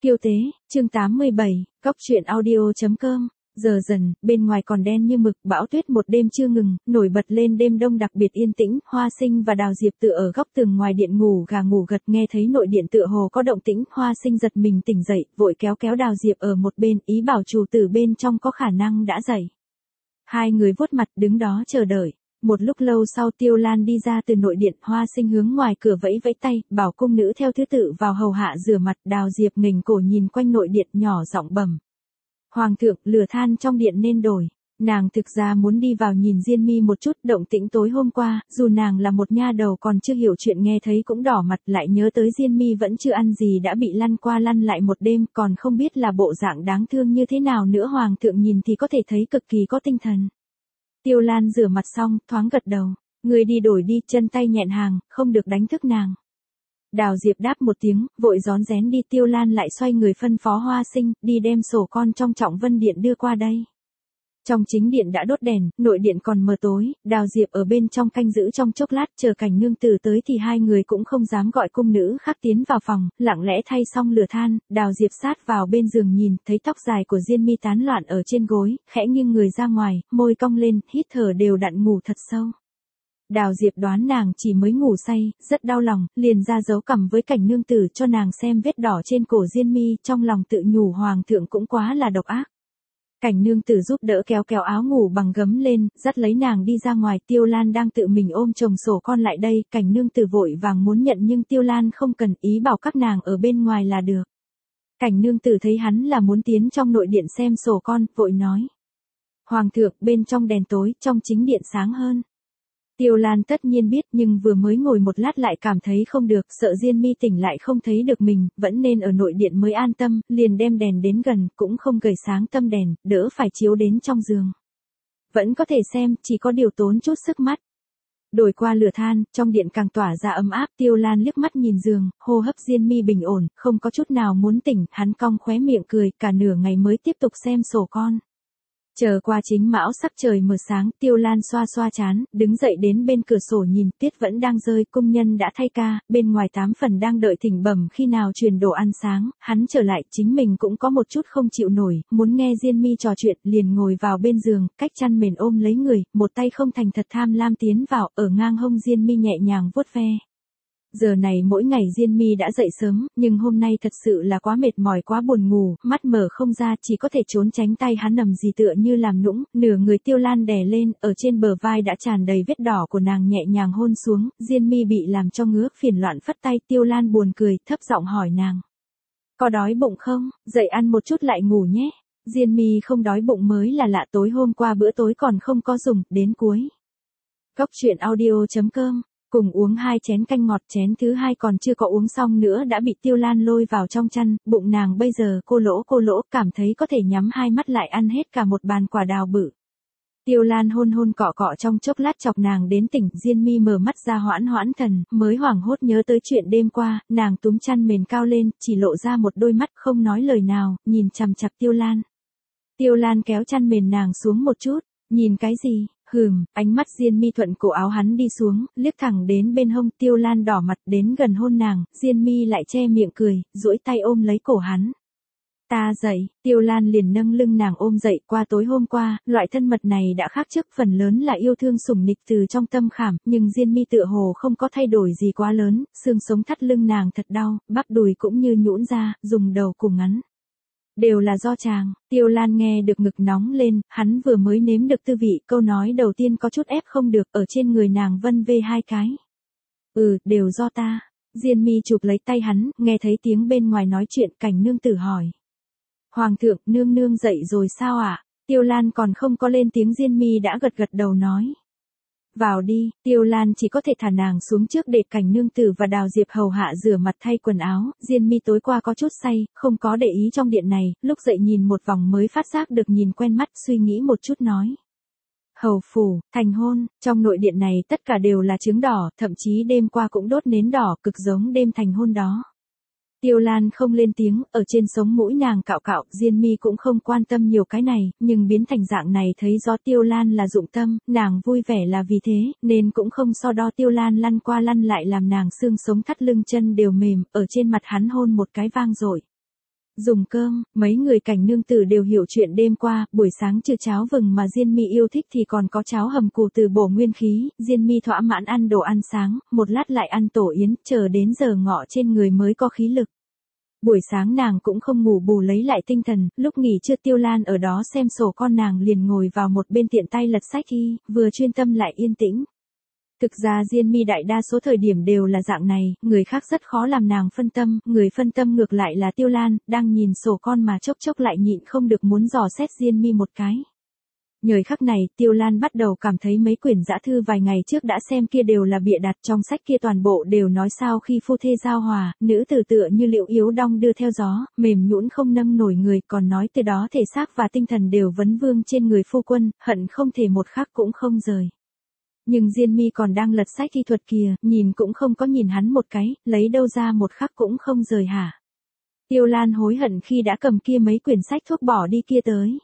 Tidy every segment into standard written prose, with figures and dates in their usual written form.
Kiêu Tế, chương 87, Góc truyện audio.com. Giờ dần, bên ngoài còn đen như mực, bão tuyết một đêm chưa ngừng, nổi bật lên đêm đông đặc biệt yên tĩnh. Hoa Sinh và Đào Diệp tựa ở góc tường ngoài điện ngủ gà ngủ gật, nghe thấy nội điện tựa hồ có động tĩnh. Hoa Sinh giật mình tỉnh dậy, vội kéo kéo Đào Diệp ở một bên, ý bảo chủ tử bên trong có khả năng đã dậy. Hai người vuốt mặt đứng đó chờ đợi. Một lúc lâu sau Tiêu Lan đi ra từ nội điện, Hoa Sinh hướng ngoài cửa vẫy vẫy tay, bảo cung nữ theo thứ tự vào hầu hạ rửa mặt. Đào Diệp nghềnh cổ nhìn quanh nội điện, nhỏ giọng bẩm: Hoàng thượng, lửa than trong điện nên đổi. Nàng thực ra muốn đi vào nhìn Diên Mi một chút, động tĩnh tối hôm qua, dù nàng là một nha đầu còn chưa hiểu chuyện nghe thấy cũng đỏ mặt, lại nhớ tới Diên Mi vẫn chưa ăn gì đã bị lăn qua lăn lại một đêm, còn không biết là bộ dạng đáng thương như thế nào nữa. Hoàng thượng nhìn thì có thể thấy cực kỳ có tinh thần. Tiêu Lan rửa mặt xong, thoáng gật đầu. Người đi đổi đi, chân tay nhẹn hàng, không được đánh thức nàng. Đào Diệp đáp một tiếng, vội rón rén đi. Tiêu Lan lại xoay người phân phó Hoa Sinh, đi đem sổ con trong Trọng Vân Điện đưa qua đây. Trong chính điện đã đốt đèn, nội điện còn mờ tối, Đào Diệp ở bên trong canh giữ trong chốc lát, chờ Cảnh nương tử tới thì hai người cũng không dám gọi cung nữ khác tiến vào phòng, lặng lẽ thay xong lửa than. Đào Diệp sát vào bên giường nhìn, thấy tóc dài của Diên Mi tán loạn ở trên gối, khẽ nghiêng người ra ngoài, môi cong lên, hít thở đều đặn, ngủ thật sâu. Đào Diệp đoán nàng chỉ mới ngủ say, rất đau lòng, liền ra dấu cằm với Cảnh nương tử cho nàng xem vết đỏ trên cổ Diên Mi, trong lòng tự nhủ Hoàng thượng cũng quá là độc ác. Cảnh nương tử giúp đỡ kéo kéo áo ngủ bằng gấm lên, dắt lấy nàng đi ra ngoài. Tiêu Lan đang tự mình ôm chồng sổ con lại đây, Cảnh nương tử vội vàng muốn nhận nhưng Tiêu Lan không cần, ý bảo các nàng ở bên ngoài là được. Cảnh nương tử thấy hắn là muốn tiến trong nội điện xem sổ con, vội nói: Hoàng thượng, bên trong đèn tối, trong chính điện sáng hơn. Tiêu Lan tất nhiên biết, nhưng vừa mới ngồi một lát lại cảm thấy không được, sợ Diên Mi tỉnh lại không thấy được mình, vẫn nên ở nội điện mới an tâm, liền đem đèn đến gần, cũng không gửi sáng tâm đèn, đỡ phải chiếu đến trong giường. Vẫn có thể xem, chỉ có điều tốn chút sức mắt. Đổi qua lửa than, trong điện càng tỏa ra ấm áp. Tiêu Lan liếc mắt nhìn giường, hô hấp Diên Mi bình ổn, không có chút nào muốn tỉnh, hắn cong khóe miệng cười, cả nửa ngày mới tiếp tục xem sổ con. Chờ qua chính mão sắc trời mờ sáng, Tiêu Lan xoa xoa trán, đứng dậy đến bên cửa sổ nhìn, tiết vẫn đang rơi, cung nhân đã thay ca, bên ngoài 8 phần đang đợi thỉnh bẩm khi nào truyền đồ ăn sáng. Hắn trở lại, chính mình cũng có một chút không chịu nổi, muốn nghe Diên Mi trò chuyện, liền ngồi vào bên giường, cách chăn mền ôm lấy người, một tay không thành thật tham lam tiến vào, ở ngang hông Diên Mi nhẹ nhàng vuốt ve. Giờ này mỗi ngày Diên Mi đã dậy sớm, nhưng hôm nay thật sự là quá mệt mỏi, quá buồn ngủ, mắt mở không ra, chỉ có thể trốn tránh tay hắn nằm gì tựa như làm nũng. Nửa người Tiêu Lan đè lên, ở trên bờ vai đã tràn đầy vết đỏ của nàng nhẹ nhàng hôn xuống. Diên Mi bị làm cho ngứa, phiền loạn phất tay. Tiêu Lan buồn cười, thấp giọng hỏi nàng: Có đói bụng không? Dậy ăn một chút lại ngủ nhé. Diên Mi không đói bụng mới là lạ, tối hôm qua bữa tối còn không có dùng, đến cuối. Góc truyện audio.com. Cùng uống 2 chén canh ngọt, chén thứ 2 còn chưa có uống xong nữa đã bị Tiêu Lan lôi vào trong chăn, bụng nàng bây giờ cô lỗ, cảm thấy có thể nhắm hai mắt lại ăn hết cả một bàn quả đào bự. Tiêu Lan hôn hôn cọ cọ trong chốc lát chọc nàng đến tỉnh. Diên Mi mở mắt ra hoãn thần, mới hoảng hốt nhớ tới chuyện đêm qua, nàng túm chăn mền cao lên, chỉ lộ ra một đôi mắt không nói lời nào, nhìn chằm chằm Tiêu Lan. Tiêu Lan kéo chăn mền nàng xuống một chút, nhìn cái gì? Ánh mắt Diên Mi thuận cổ áo hắn đi xuống, liếc thẳng đến bên hông. Tiêu Lan đỏ mặt đến gần hôn nàng, Diên Mi lại che miệng cười, duỗi tay ôm lấy cổ hắn. Ta dậy, Tiêu Lan liền nâng lưng nàng ôm dậy. Qua tối hôm qua, loại thân mật này đã khác trước, phần lớn là yêu thương sủng nịch từ trong tâm khảm, nhưng Diên Mi tựa hồ không có thay đổi gì quá lớn, xương sống thắt lưng nàng thật đau, bắp đùi cũng như nhũn ra, dùng đầu cùng ngắn. Đều là do chàng. Tiêu Lan nghe được ngực nóng lên, hắn vừa mới nếm được tư vị, câu nói đầu tiên có chút ép không được, ở trên người nàng vân vê 2 cái. Đều do ta. Diên Mi chụp lấy tay hắn, nghe thấy tiếng bên ngoài nói chuyện. Cảnh nương tử hỏi: Hoàng thượng, nương nương dậy rồi sao ạ? Tiêu Lan còn không có lên tiếng, Diên Mi đã gật đầu nói: Vào đi. Tiêu Lan chỉ có thể thả nàng xuống trước để Cảnh nương tử và Đào Diệp hầu hạ rửa mặt thay quần áo. Diên Mi tối qua có chút say, không có để ý trong điện này, lúc dậy nhìn một vòng mới phát giác được nhìn quen mắt, suy nghĩ một chút nói: Hầu phủ, thành hôn, trong nội điện này tất cả đều là trứng đỏ, thậm chí đêm qua cũng đốt nến đỏ, cực giống đêm thành hôn đó. Tiêu Lan không lên tiếng, ở trên sống mũi nàng cạo cạo. Diên Mi cũng không quan tâm nhiều cái này, nhưng biến thành dạng này thấy rõ Tiêu Lan là dụng tâm, nàng vui vẻ là vì thế, nên cũng không so đo. Tiêu Lan lăn qua lăn lại làm nàng xương sống thắt lưng chân đều mềm, ở trên mặt hắn hôn một cái vang dội. Dùng cơm, mấy người cảnh nương tử đều hiểu chuyện đêm qua, buổi sáng trừ cháo vừng mà Diên Mi yêu thích thì còn có cháo hầm củ từ bổ nguyên khí, Diên Mi thỏa mãn ăn đồ ăn sáng, một lát lại ăn tổ yến, chờ đến giờ ngọ trên người mới có khí lực. Buổi sáng nàng cũng không ngủ bù lấy lại tinh thần, lúc nghỉ trưa Tiêu Lan ở đó xem sổ con nàng liền ngồi vào một bên tiện tay lật sách thi, vừa chuyên tâm lại yên tĩnh. Thực ra Diên Mi đại đa số thời điểm đều là dạng này, người khác rất khó làm nàng phân tâm, người phân tâm ngược lại là Tiêu Lan, đang nhìn sổ con mà chốc chốc lại nhịn không được muốn dò xét Diên Mi một cái. Nhời khắc này, Tiêu Lan bắt đầu cảm thấy mấy quyển dã thư vài ngày trước đã xem kia đều là bịa đặt, trong sách kia toàn bộ đều nói sao khi phu thê giao hòa, nữ tử tựa như liệu yếu đong đưa theo gió, mềm nhũn không nâng nổi người, còn nói từ đó thể xác và tinh thần đều vấn vương trên người phu quân, hận không thể một khắc cũng không rời. Nhưng Diên Mi còn đang lật sách thi thuật kìa, nhìn cũng không có nhìn hắn một cái, lấy đâu ra một khắc cũng không rời hả. Tiêu Lan hối hận khi đã cầm kia mấy quyển sách thuốc bỏ đi kia tới.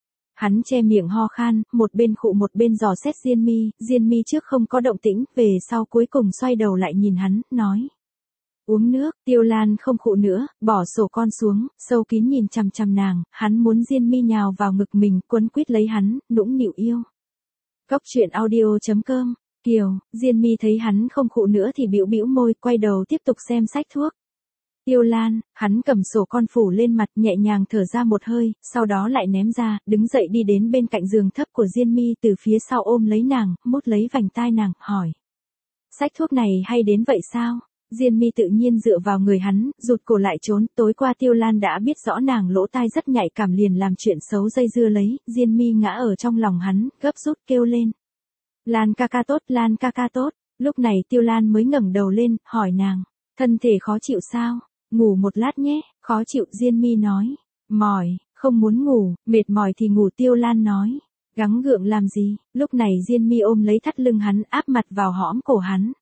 Hắn che miệng ho khan, một bên khụ một bên dò xét Diên Mi trước không có động tĩnh, về sau cuối cùng xoay đầu lại nhìn hắn, nói. Uống nước, Tiêu Lan không khụ nữa, bỏ sổ con xuống, sâu kín nhìn chằm chằm nàng, hắn muốn Diên Mi nhào vào ngực mình, quấn quýt lấy hắn, nũng nịu yêu. Cốc truyện audio.com, Kiều, Diên Mi thấy hắn không khụ nữa thì bĩu bĩu môi, quay đầu tiếp tục xem sách thuốc. Tiêu Lan, hắn cầm sổ con phủ lên mặt nhẹ nhàng thở ra một hơi, sau đó lại ném ra, đứng dậy đi đến bên cạnh giường thấp của Diên Mi từ phía sau ôm lấy nàng, mút lấy vành tai nàng, hỏi. Sách thuốc này hay đến vậy sao? Diên Mi tự nhiên dựa vào người hắn, rụt cổ lại trốn, tối qua Tiêu Lan đã biết rõ nàng lỗ tai rất nhạy cảm liền làm chuyện xấu dây dưa lấy, Diên Mi ngã ở trong lòng hắn, gấp rút kêu lên. Lan ca ca tốt, Lan ca ca tốt, lúc này Tiêu Lan mới ngẩng đầu lên, hỏi nàng, thân thể khó chịu sao? Ngủ một lát nhé, khó chịu Diên Mi nói, mỏi, không muốn ngủ, mệt mỏi thì ngủ Tiêu Lan nói, gắng gượng làm gì, lúc này Diên Mi ôm lấy thắt lưng hắn áp mặt vào hõm cổ hắn.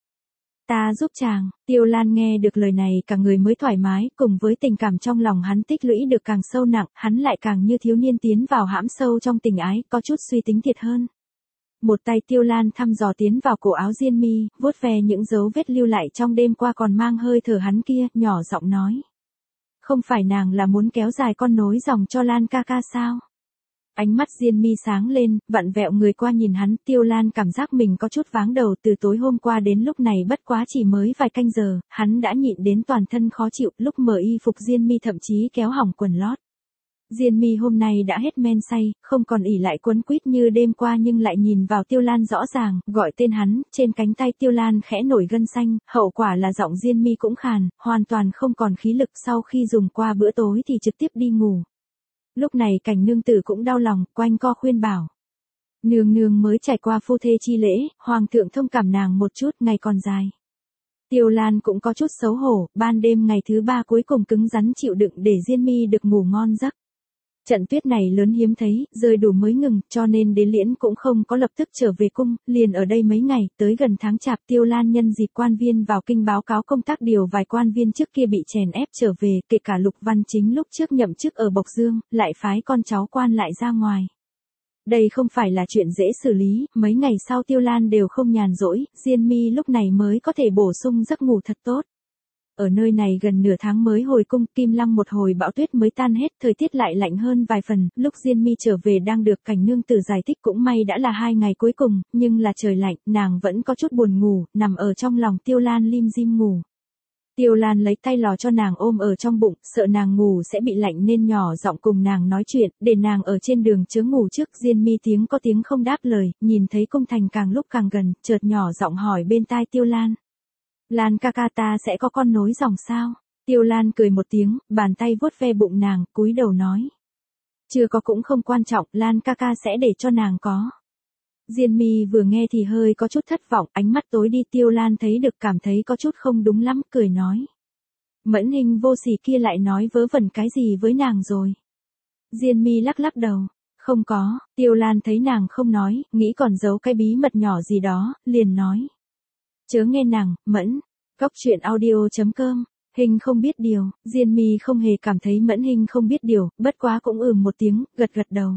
Ta giúp chàng, Tiêu Lan nghe được lời này cả người mới thoải mái, cùng với tình cảm trong lòng hắn tích lũy được càng sâu nặng, hắn lại càng như thiếu niên tiến vào hãm sâu trong tình ái, có chút suy tính thiệt hơn. Một tay Tiêu Lan thăm dò tiến vào cổ áo Diên Mi, vuốt ve những dấu vết lưu lại trong đêm qua còn mang hơi thở hắn kia, nhỏ giọng nói. Không phải nàng là muốn kéo dài con nối dòng cho Lan ca ca sao? Ánh mắt Diên Mi sáng lên, vặn vẹo người qua nhìn hắn, Tiêu Lan cảm giác mình có chút váng đầu, từ tối hôm qua đến lúc này bất quá chỉ mới vài canh giờ, hắn đã nhịn đến toàn thân khó chịu, lúc mở y phục Diên Mi thậm chí kéo hỏng quần lót. Diên Mi hôm nay đã hết men say, không còn ỉ lại quấn quýt như đêm qua nhưng lại nhìn vào Tiêu Lan rõ ràng, gọi tên hắn, trên cánh tay Tiêu Lan khẽ nổi gân xanh, hậu quả là giọng Diên Mi cũng khàn, hoàn toàn không còn khí lực sau khi dùng qua bữa tối thì trực tiếp đi ngủ. Lúc này cảnh nương tử cũng đau lòng, quanh co khuyên bảo. Nương nương mới trải qua phu thê chi lễ, hoàng thượng thông cảm nàng một chút, ngày còn dài. Tiêu Lan cũng có chút xấu hổ, ban đêm ngày thứ 3 cuối cùng cứng rắn chịu đựng để Diên Mi được ngủ ngon giấc. Trận tuyết này lớn hiếm thấy, rơi đủ mới ngừng, cho nên Đế Liễn cũng không có lập tức trở về cung, liền ở đây mấy ngày, tới gần tháng chạp Tiêu Lan nhân dịp quan viên vào kinh báo cáo công tác điều vài quan viên trước kia bị chèn ép trở về, kể cả Lục Văn Chính lúc trước nhậm chức ở Bộc Dương, lại phái con cháu quan lại ra ngoài. Đây không phải là chuyện dễ xử lý, mấy ngày sau Tiêu Lan đều không nhàn rỗi, Diên Mi lúc này mới có thể bổ sung giấc ngủ thật tốt. Ở nơi này gần nửa tháng mới hồi cung, Kim Lăng một hồi bão tuyết mới tan hết, thời tiết lại lạnh hơn vài phần, lúc Diên Mi trở về đang được cảnh nương tử giải thích cũng may đã là 2 ngày cuối cùng, nhưng là trời lạnh, nàng vẫn có chút buồn ngủ, nằm ở trong lòng Tiêu Lan lim dim ngủ. Tiêu Lan lấy tay lò cho nàng ôm ở trong bụng, sợ nàng ngủ sẽ bị lạnh nên nhỏ giọng cùng nàng nói chuyện, để nàng ở trên đường chớ ngủ trước. Diên Mi tiếng có tiếng không đáp lời, nhìn thấy cung thành càng lúc càng gần, chợt nhỏ giọng hỏi bên tai Tiêu Lan. Lan ca ca ta sẽ có con nối dòng sao? Tiêu Lan cười một tiếng, bàn tay vuốt ve bụng nàng, cúi đầu nói. Chưa có cũng không quan trọng, Lan ca ca sẽ để cho nàng có. Diên Mi vừa nghe thì hơi có chút thất vọng, ánh mắt tối đi. Tiêu Lan thấy được cảm thấy có chút không đúng lắm, cười nói. Mẫn Hình vô sỉ kia lại nói vớ vẩn cái gì với nàng rồi? Diên Mi lắc lắc đầu. Không có, Tiêu Lan thấy nàng không nói, nghĩ còn giấu cái bí mật nhỏ gì đó, liền nói. Chớ nghe nàng, Mẫn. Cốc truyện audio.com. Hình không biết điều, Diên Mi không hề cảm thấy Mẫn Hình không biết điều, bất quá cũng một tiếng, gật gật đầu.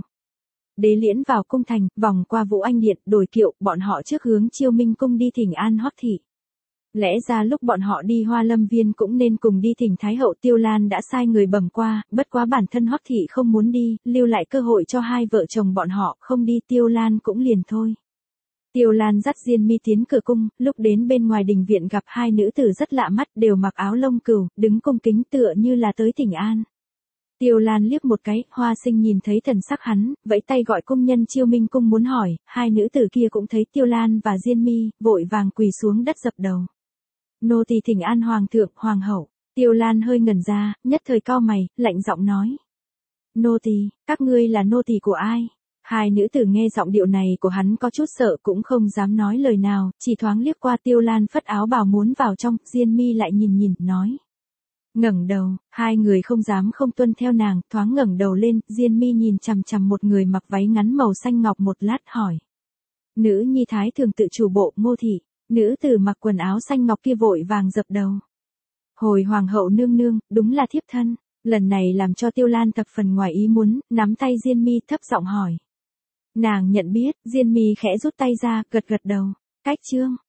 Đế Liễn vào cung thành, vòng qua Vũ Anh Điện, đổi kiệu, bọn họ trước hướng Chiêu Minh cung đi thỉnh an Hoắc thị. Lẽ ra lúc bọn họ đi Hoa Lâm Viên cũng nên cùng đi thỉnh Thái hậu. Tiêu Lan đã sai người bẩm qua, bất quá bản thân Hoắc thị không muốn đi, lưu lại cơ hội cho hai vợ chồng bọn họ, không đi Tiêu Lan cũng liền thôi. Tiêu Lan dắt Diên Mi tiến cửa cung, lúc đến bên ngoài đình viện gặp hai nữ tử rất lạ mắt, đều mặc áo lông cừu, đứng cung kính tựa như là tới thỉnh an. Tiêu Lan liếc một cái, Hoa Sinh nhìn thấy thần sắc hắn, vẫy tay gọi công nhân Chiêu Minh cung muốn hỏi, hai nữ tử kia cũng thấy Tiêu Lan và Diên Mi, vội vàng quỳ xuống đất dập đầu. Nô tỳ thỉnh an hoàng thượng, hoàng hậu. Tiêu Lan hơi ngẩn ra, nhất thời cau mày, lạnh giọng nói. Nô tỳ, các ngươi là nô tỳ của ai? Hai nữ tử nghe giọng điệu này của hắn có chút sợ cũng không dám nói lời nào, chỉ thoáng liếc qua Tiêu Lan phất áo bào muốn vào trong, Diên Mi lại nhìn, nói. Ngẩng đầu, hai người không dám không tuân theo nàng, thoáng ngẩng đầu lên, Diên Mi nhìn chằm chằm một người mặc váy ngắn màu xanh ngọc một lát hỏi. Nữ nhi thái thường tự chủ bộ, Ngô thị. Nữ tử mặc quần áo xanh ngọc kia vội vàng dập đầu. Hồi hoàng hậu nương nương, đúng là thiếp thân. Lần này làm cho Tiêu Lan thập phần ngoài ý muốn, nắm tay Diên Mi thấp giọng hỏi. Nàng nhận biết, Diên Mi khẽ rút tay ra, gật đầu. Cách chương.